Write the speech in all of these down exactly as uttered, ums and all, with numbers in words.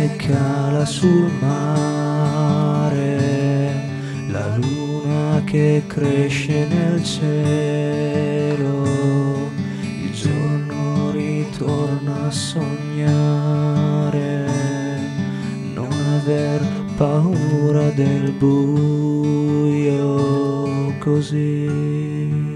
che cala sul mare, la luna che cresce nel cielo, il giorno ritorna a sognare, non aver paura del buio così.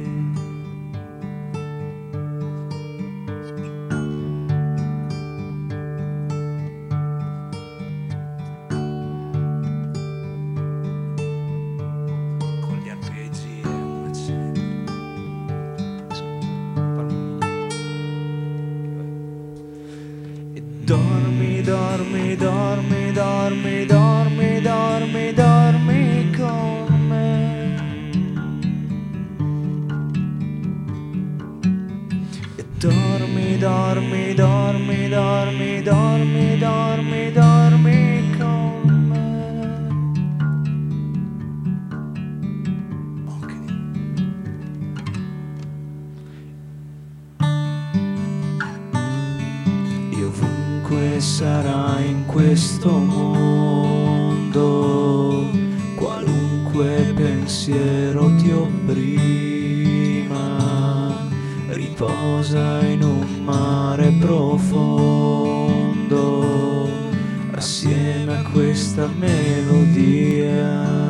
Dormi, dormi, dormi, dormi, dormi, dormi, dormi con me. E dormi, dormi, dormi, dormi, dormi, dormi, dormi con me. Okay. Io ovunque sarai in questo mondo, qualunque pensiero ti opprima, riposa in un mare profondo, assieme a questa melodia.